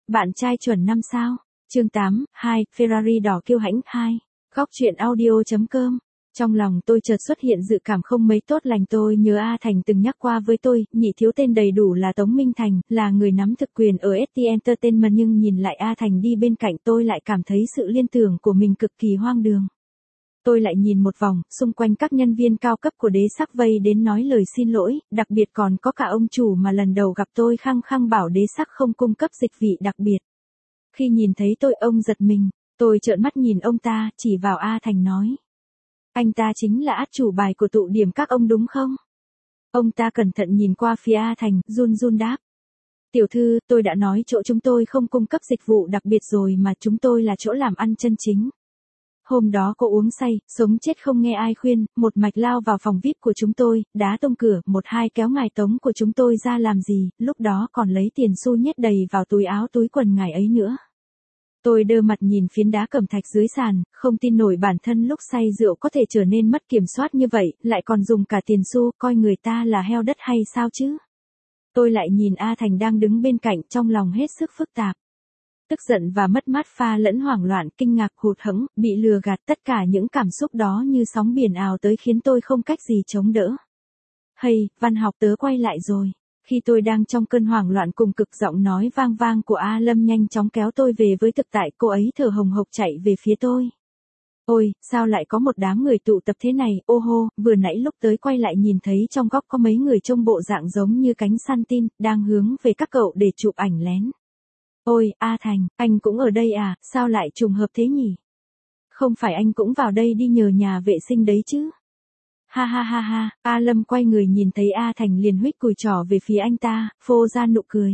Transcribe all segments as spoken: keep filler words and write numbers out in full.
Bạn trai chuẩn năm sao. Chương tám, hai, Ferrari đỏ kiêu hãnh hai. Góc truyện audio.com. Trong lòng tôi chợt xuất hiện dự cảm không mấy tốt lành, tôi nhớ A Thành từng nhắc qua với tôi, nhị thiếu tên đầy đủ là Tống Minh Thành, là người nắm thực quyền ở ét tê Entertainment, nhưng nhìn lại A Thành đi bên cạnh tôi lại cảm thấy sự liên tưởng của mình cực kỳ hoang đường. Tôi lại nhìn một vòng, xung quanh các nhân viên cao cấp của Đế Sắc vây đến nói lời xin lỗi, đặc biệt còn có cả ông chủ mà lần đầu gặp tôi khăng khăng bảo Đế Sắc không cung cấp dịch vị đặc biệt. Khi nhìn thấy tôi, ông giật mình, tôi trợn mắt nhìn ông ta, chỉ vào A Thành nói. Anh ta chính là át chủ bài của tụ điểm các ông đúng không? Ông ta cẩn thận nhìn qua phía A Thành, run run đáp. Tiểu thư, tôi đã nói chỗ chúng tôi không cung cấp dịch vụ đặc biệt rồi mà, chúng tôi là chỗ làm ăn chân chính. Hôm đó cô uống say, sống chết không nghe ai khuyên, một mạch lao vào phòng vi ai pi của chúng tôi, đá tung cửa, một hai kéo ngài Tống của chúng tôi ra làm gì, lúc đó còn lấy tiền xu nhét đầy vào túi áo túi quần ngài ấy nữa. Tôi đơ mặt nhìn phiến đá cẩm thạch dưới sàn, không tin nổi bản thân lúc say rượu có thể trở nên mất kiểm soát như vậy, lại còn dùng cả tiền xu, coi người ta là heo đất hay sao chứ? Tôi lại nhìn A Thành đang đứng bên cạnh, trong lòng hết sức phức tạp. Tức giận và mất mát pha lẫn hoảng loạn, kinh ngạc, hụt hẫng, bị lừa gạt, tất cả những cảm xúc đó như sóng biển ào tới khiến tôi không cách gì chống đỡ. Hay, Văn Học tớ quay lại rồi. Khi tôi đang trong cơn hoảng loạn cùng cực, giọng nói vang vang của A Lâm nhanh chóng kéo tôi về với thực tại, cô ấy thở hồng hộc chạy về phía tôi. Ôi, sao lại có một đám người tụ tập thế này, ô hô, vừa nãy lúc tới quay lại nhìn thấy trong góc có mấy người trông bộ dạng giống như cánh săn tin, đang hướng về các cậu để chụp ảnh lén. Ôi, A Thành, anh cũng ở đây à, sao lại trùng hợp thế nhỉ? Không phải anh cũng vào đây đi nhờ nhà vệ sinh đấy chứ? Ha ha ha ha, A Lâm quay người nhìn thấy A Thành liền huých cùi trỏ về phía anh ta, phô ra nụ cười.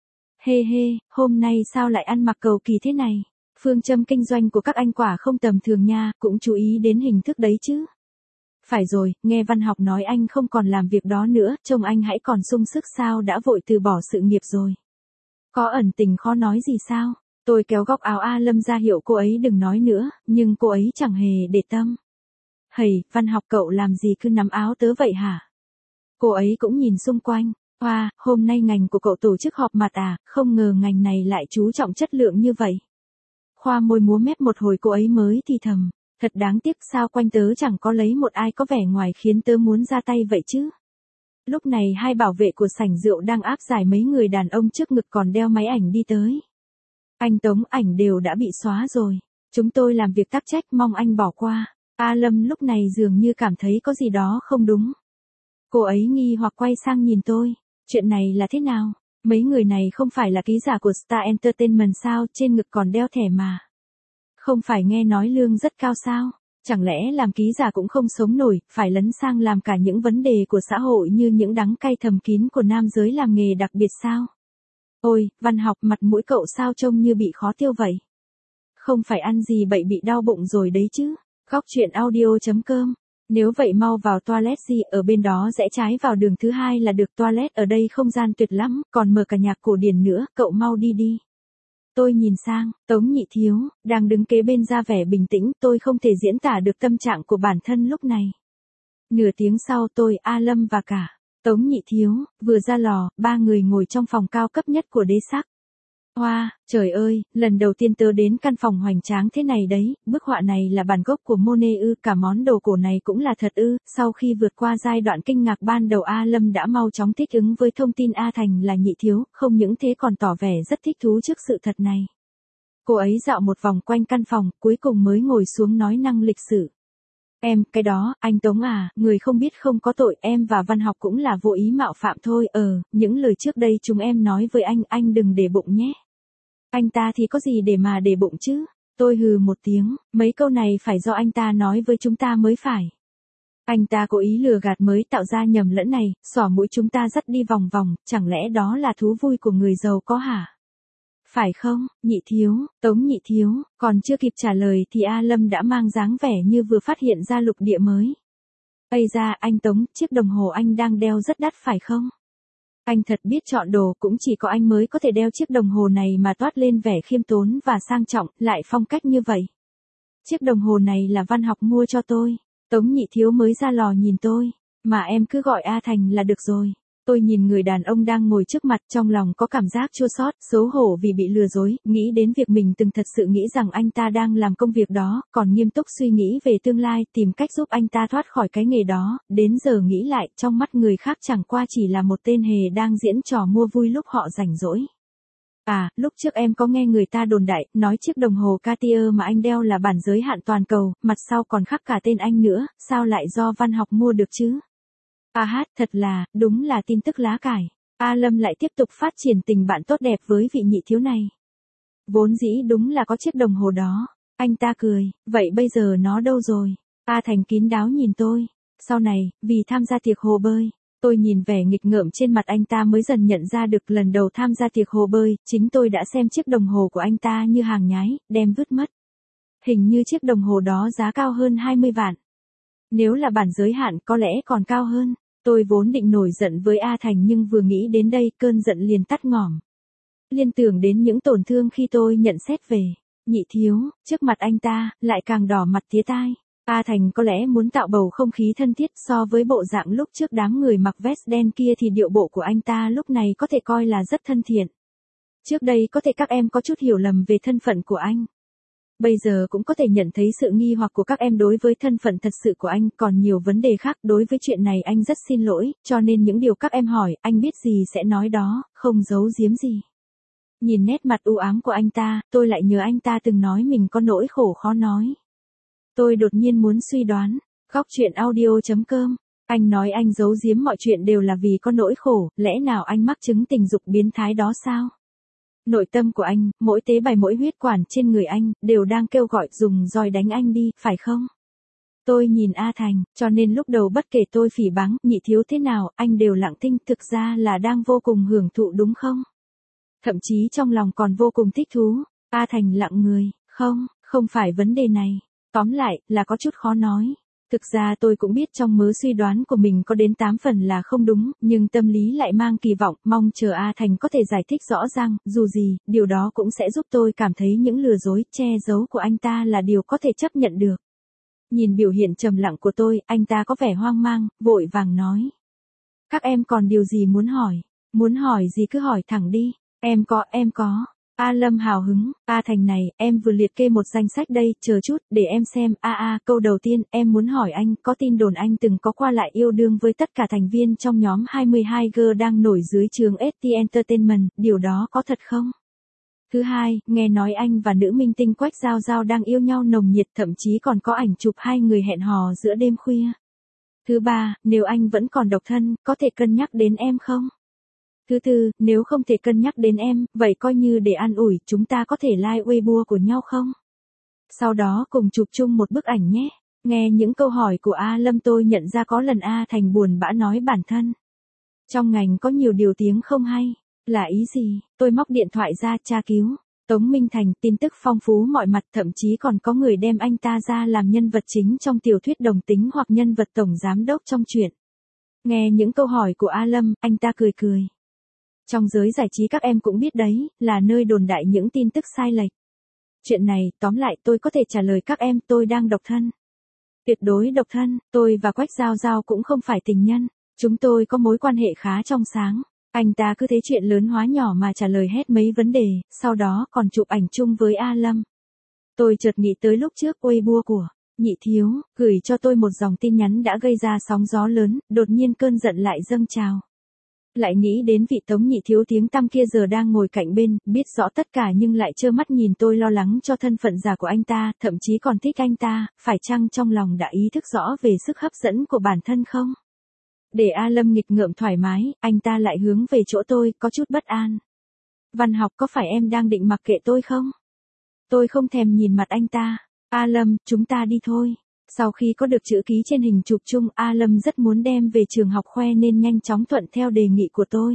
Hê hê, hôm nay sao lại ăn mặc cầu kỳ thế này? Phương châm kinh doanh của các anh quả không tầm thường nha, cũng chú ý đến hình thức đấy chứ. Phải rồi, nghe Văn Học nói anh không còn làm việc đó nữa, trông anh hãy còn sung sức sao đã vội từ bỏ sự nghiệp rồi. Có ẩn tình khó nói gì sao? Tôi kéo góc áo A Lâm ra hiệu cô ấy đừng nói nữa, nhưng cô ấy chẳng hề để tâm. Hầy, Văn Học cậu làm gì cứ nắm áo tớ vậy hả? Cô ấy cũng nhìn xung quanh. Wow, hôm nay ngành của cậu tổ chức họp mặt à, không ngờ ngành này lại chú trọng chất lượng như vậy. Khoa môi múa mép một hồi cô ấy mới thì thầm. Thật đáng tiếc, sao quanh tớ chẳng có lấy một ai có vẻ ngoài khiến tớ muốn ra tay vậy chứ? Lúc này hai bảo vệ của sảnh rượu đang áp giải mấy người đàn ông trước ngực còn đeo máy ảnh đi tới. Anh Tống, ảnh đều đã bị xóa rồi. Chúng tôi làm việc tắc trách, mong anh bỏ qua. A Lâm lúc này dường như cảm thấy có gì đó không đúng. Cô ấy nghi hoặc quay sang nhìn tôi. Chuyện này là thế nào? Mấy người này không phải là ký giả của Star Entertainment sao, trên ngực còn đeo thẻ mà. Không phải nghe nói lương rất cao sao? Chẳng lẽ làm ký giả cũng không sống nổi, phải lấn sang làm cả những vấn đề của xã hội như những đắng cay thầm kín của nam giới làm nghề đặc biệt sao? Ôi, Văn Học, mặt mũi cậu sao trông như bị khó tiêu vậy? Không phải ăn gì bậy bị đau bụng rồi đấy chứ? Góc truyện audio.com. Nếu vậy mau vào toilet gì, ở bên đó rẽ trái vào đường thứ hai là được, toilet ở đây không gian tuyệt lắm, còn mở cả nhạc cổ điển nữa, cậu mau đi đi. Tôi nhìn sang, Tống Nhị Thiếu, đang đứng kế bên ra vẻ bình tĩnh, tôi không thể diễn tả được tâm trạng của bản thân lúc này. Nửa tiếng sau tôi, A Lâm và cả Tống Nhị Thiếu, vừa ra lò, ba người ngồi trong phòng cao cấp nhất của Đế Sắc. Hoa, wow, trời ơi, lần đầu tiên tớ đến căn phòng hoành tráng thế này đấy, bức họa này là bản gốc của Monet ư, cả món đồ cổ này cũng là thật ư, sau khi vượt qua giai đoạn kinh ngạc ban đầu A Lâm đã mau chóng thích ứng với thông tin A Thành là nhị thiếu, không những thế còn tỏ vẻ rất thích thú trước sự thật này. Cô ấy dạo một vòng quanh căn phòng, cuối cùng mới ngồi xuống nói năng lịch sự. Em, cái đó, anh Tống à, người không biết không có tội, em và Văn Học cũng là vô ý mạo phạm thôi, ờ, những lời trước đây chúng em nói với anh, anh đừng để bụng nhé. Anh ta thì có gì để mà để bụng chứ? Tôi hừ một tiếng, mấy câu này phải do anh ta nói với chúng ta mới phải. Anh ta cố ý lừa gạt mới tạo ra nhầm lẫn này, xỏ mũi chúng ta dắt đi vòng vòng, chẳng lẽ đó là thú vui của người giàu có hả? Phải không, Nhị Thiếu, Tống Nhị Thiếu, còn chưa kịp trả lời thì A Lâm đã mang dáng vẻ như vừa phát hiện ra lục địa mới. Ây da, anh Tống, chiếc đồng hồ anh đang đeo rất đắt phải không? Anh thật biết chọn đồ, cũng chỉ có anh mới có thể đeo chiếc đồng hồ này mà toát lên vẻ khiêm tốn và sang trọng, lại phong cách như vậy. Chiếc đồng hồ này là Văn Học mua cho tôi. Tống Nhị Thiếu mới ra lò nhìn tôi, mà em cứ gọi A Thành là được rồi. Tôi nhìn người đàn ông đang ngồi trước mặt, trong lòng có cảm giác chua xót, xấu hổ vì bị lừa dối, nghĩ đến việc mình từng thật sự nghĩ rằng anh ta đang làm công việc đó, còn nghiêm túc suy nghĩ về tương lai, tìm cách giúp anh ta thoát khỏi cái nghề đó, đến giờ nghĩ lại, trong mắt người khác chẳng qua chỉ là một tên hề đang diễn trò mua vui lúc họ rảnh rỗi. À, lúc trước em có nghe người ta đồn đại, nói chiếc đồng hồ Cartier mà anh đeo là bản giới hạn toàn cầu, mặt sau còn khắc cả tên anh nữa, sao lại do Văn Học mua được chứ? À hát, thật là, đúng là tin tức lá cải. A Lâm lại tiếp tục phát triển tình bạn tốt đẹp với vị nhị thiếu này. Vốn dĩ đúng là có chiếc đồng hồ đó. Anh ta cười, vậy bây giờ nó đâu rồi? A Thành kín đáo nhìn tôi. Sau này, vì tham gia tiệc hồ bơi, tôi nhìn vẻ nghịch ngợm trên mặt anh ta mới dần nhận ra được lần đầu tham gia tiệc hồ bơi, chính tôi đã xem chiếc đồng hồ của anh ta như hàng nhái, đem vứt mất. Hình như chiếc đồng hồ đó giá cao hơn hai mươi vạn. Nếu là bản giới hạn có lẽ còn cao hơn. Tôi vốn định nổi giận với A Thành nhưng vừa nghĩ đến đây cơn giận liền tắt ngỏm. Liên tưởng đến những tổn thương khi tôi nhận xét về nhị thiếu, trước mặt anh ta, lại càng đỏ mặt tía tai. A Thành có lẽ muốn tạo bầu không khí thân thiết so với bộ dạng lúc trước đám người mặc vest đen kia thì điệu bộ của anh ta lúc này có thể coi là rất thân thiện. Trước đây có thể các em có chút hiểu lầm về thân phận của anh. Bây giờ cũng có thể nhận thấy sự nghi hoặc của các em đối với thân phận thật sự của anh, còn nhiều vấn đề khác. Đối với chuyện này anh rất xin lỗi, cho nên những điều các em hỏi, anh biết gì sẽ nói đó, không giấu giếm gì. Nhìn nét mặt u ám của anh ta, tôi lại nhớ anh ta từng nói mình có nỗi khổ khó nói. Tôi đột nhiên muốn suy đoán, góc truyện audio chấm com, anh nói anh giấu giếm mọi chuyện đều là vì có nỗi khổ, lẽ nào anh mắc chứng tình dục biến thái đó sao? Nội tâm của anh, mỗi tế bào mỗi huyết quản trên người anh, đều đang kêu gọi dùng roi đánh anh đi, phải không? Tôi nhìn A Thành, cho nên lúc đầu bất kể tôi phỉ báng, nhị thiếu thế nào, anh đều lặng thinh, thực ra là đang vô cùng hưởng thụ đúng không? Thậm chí trong lòng còn vô cùng thích thú. A Thành lặng người, không, không phải vấn đề này. Tóm lại, là có chút khó nói. Thực ra tôi cũng biết trong mớ suy đoán của mình có đến tám phần là không đúng, nhưng tâm lý lại mang kỳ vọng, mong chờ A Thành có thể giải thích rõ ràng, dù gì, điều đó cũng sẽ giúp tôi cảm thấy những lừa dối, che giấu của anh ta là điều có thể chấp nhận được. Nhìn biểu hiện trầm lặng của tôi, anh ta có vẻ hoang mang, vội vàng nói. Các em còn điều gì muốn hỏi? Muốn hỏi gì cứ hỏi thẳng đi. Em có, em có. A Lâm hào hứng, A Thành này, em vừa liệt kê một danh sách đây, chờ chút, để em xem, a a, câu đầu tiên, em muốn hỏi anh, có tin đồn anh từng có qua lại yêu đương với tất cả thành viên trong nhóm hai mươi hai G đang nổi dưới trường ét tê Entertainment, điều đó có thật không? Thứ hai, nghe nói anh và nữ minh tinh Quách Giao Giao đang yêu nhau nồng nhiệt, thậm chí còn có ảnh chụp hai người hẹn hò giữa đêm khuya. Thứ ba, nếu anh vẫn còn độc thân, có thể cân nhắc đến em không? Thứ tư, nếu không thể cân nhắc đến em, vậy coi như để an ủi, chúng ta có thể like Weibo của nhau không? Sau đó cùng chụp chung một bức ảnh nhé. Nghe những câu hỏi của A Lâm tôi nhận ra có lần A Thành buồn bã nói bản thân. Trong ngành có nhiều điều tiếng không hay. Là ý gì? Tôi móc điện thoại ra tra cứu. Tống Minh Thành, tin tức phong phú mọi mặt, thậm chí còn có người đem anh ta ra làm nhân vật chính trong tiểu thuyết đồng tính hoặc nhân vật tổng giám đốc trong truyện. Nghe những câu hỏi của A Lâm, anh ta cười cười. Trong giới giải trí các em cũng biết đấy, là nơi đồn đại những tin tức sai lệch. Chuyện này, tóm lại tôi có thể trả lời các em, tôi đang độc thân. Tuyệt đối độc thân, tôi và Quách Giao Giao cũng không phải tình nhân. Chúng tôi có mối quan hệ khá trong sáng. Anh ta cứ thế chuyện lớn hóa nhỏ mà trả lời hết mấy vấn đề, sau đó còn chụp ảnh chung với A Lâm. Tôi chợt nghĩ tới lúc trước Weibo của nhị thiếu, gửi cho tôi một dòng tin nhắn đã gây ra sóng gió lớn, đột nhiên cơn giận lại dâng trào. Lại nghĩ đến vị Tống nhị thiếu tiếng tăm kia giờ đang ngồi cạnh bên, biết rõ tất cả nhưng lại trơ mắt nhìn tôi lo lắng cho thân phận giả của anh ta, thậm chí còn thích anh ta, phải chăng trong lòng đã ý thức rõ về sức hấp dẫn của bản thân không? Để A Lâm nghịch ngợm thoải mái, anh ta lại hướng về chỗ tôi, có chút bất an. Văn Học, có phải em đang định mặc kệ tôi không? Tôi không thèm nhìn mặt anh ta. A Lâm, chúng ta đi thôi. Sau khi có được chữ ký trên hình chụp chung, A Lâm rất muốn đem về trường học khoe nên nhanh chóng thuận theo đề nghị của tôi.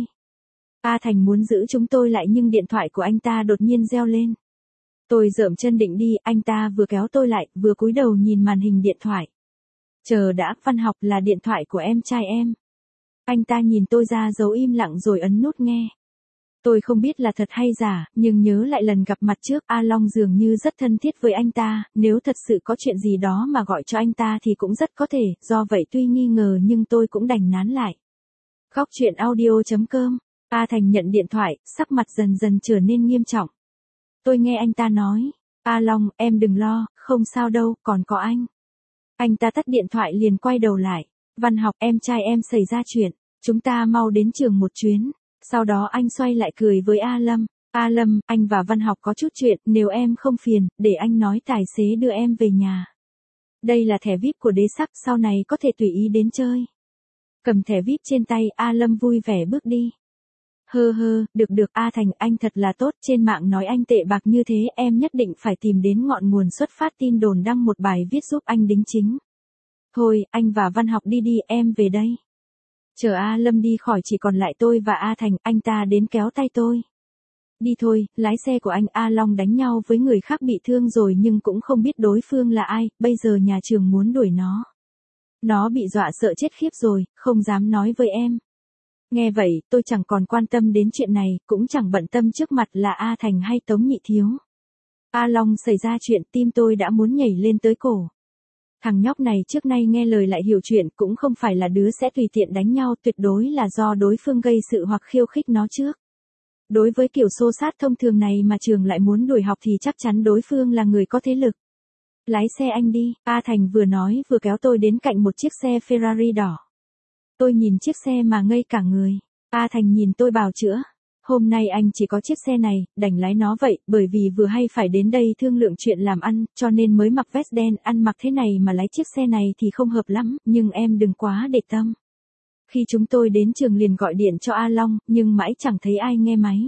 A Thành muốn giữ chúng tôi lại nhưng điện thoại của anh ta đột nhiên reo lên. Tôi dợm chân định đi, anh ta vừa kéo tôi lại, vừa cúi đầu nhìn màn hình điện thoại. Chờ đã, Văn Học, là điện thoại của em trai em. Anh ta nhìn tôi ra dấu im lặng rồi ấn nút nghe. Tôi không biết là thật hay giả, nhưng nhớ lại lần gặp mặt trước, A Long dường như rất thân thiết với anh ta, nếu thật sự có chuyện gì đó mà gọi cho anh ta thì cũng rất có thể, do vậy tuy nghi ngờ nhưng tôi cũng đành nán lại. Góc chuyện audio chấm com. A Thành nhận điện thoại, sắc mặt dần dần trở nên nghiêm trọng. Tôi nghe anh ta nói, A Long, em đừng lo, không sao đâu, còn có anh. Anh ta tắt điện thoại liền quay đầu lại. Văn Học, em trai em xảy ra chuyện, chúng ta mau đến trường một chuyến. Sau đó anh xoay lại cười với A Lâm. A Lâm, anh và Văn Học có chút chuyện, nếu em không phiền, để anh nói tài xế đưa em về nhà. Đây là thẻ vi ai pi của Đế Sắc, sau này có thể tùy ý đến chơi. Cầm thẻ vi ai pi trên tay, A Lâm vui vẻ bước đi. Hơ hơ, được được, A Thành, anh thật là tốt, trên mạng nói anh tệ bạc như thế, em nhất định phải tìm đến ngọn nguồn xuất phát tin đồn đăng một bài viết giúp anh đính chính. Thôi, anh và Văn Học đi đi, em về đây. Chờ A Lâm đi khỏi chỉ còn lại tôi và A Thành, anh ta đến kéo tay tôi. Đi thôi, lái xe của anh. A Long đánh nhau với người khác bị thương rồi nhưng cũng không biết đối phương là ai, bây giờ nhà trường muốn đuổi nó. Nó bị dọa sợ chết khiếp rồi, không dám nói với em. Nghe vậy, tôi chẳng còn quan tâm đến chuyện này, cũng chẳng bận tâm trước mặt là A Thành hay Tống Nhị Thiếu. A Long xảy ra chuyện, tim tôi đã muốn nhảy lên tới cổ. Thằng nhóc này trước nay nghe lời lại hiểu chuyện, cũng không phải là đứa sẽ tùy tiện đánh nhau, tuyệt đối là do đối phương gây sự hoặc khiêu khích nó trước. Đối với kiểu xô sát thông thường này mà trường lại muốn đuổi học thì chắc chắn đối phương là người có thế lực. Lái xe anh đi, A Thành vừa nói vừa kéo tôi đến cạnh một chiếc xe Ferrari đỏ. Tôi nhìn chiếc xe mà ngây cả người. A Thành nhìn tôi bào chữa. Hôm nay anh chỉ có chiếc xe này, đành lái nó vậy, bởi vì vừa hay phải đến đây thương lượng chuyện làm ăn, cho nên mới mặc vest đen, ăn mặc thế này mà lái chiếc xe này thì không hợp lắm, nhưng em đừng quá để tâm. Khi chúng tôi đến trường liền gọi điện cho A Long, nhưng mãi chẳng thấy ai nghe máy.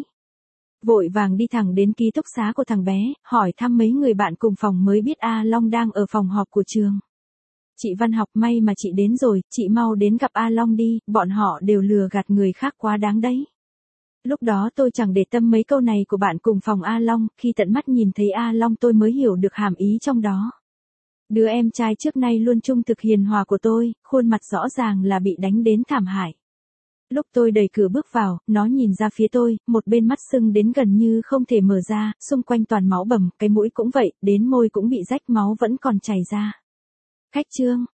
Vội vàng đi thẳng đến ký túc xá của thằng bé, hỏi thăm mấy người bạn cùng phòng mới biết A Long đang ở phòng họp của trường. Chị Văn Học, may mà chị đến rồi, chị mau đến gặp A Long đi, bọn họ đều lừa gạt người khác quá đáng đấy. Lúc đó tôi chẳng để tâm mấy câu này của bạn cùng phòng A Long, khi tận mắt nhìn thấy A Long tôi mới hiểu được hàm ý trong đó. Đứa em trai trước nay luôn trung thực hiền hòa của tôi, khuôn mặt rõ ràng là bị đánh đến thảm hại. Lúc tôi đẩy cửa bước vào, nó nhìn ra phía tôi, một bên mắt sưng đến gần như không thể mở ra, xung quanh toàn máu bầm, cái mũi cũng vậy, đến môi cũng bị rách máu vẫn còn chảy ra. Khách Trương,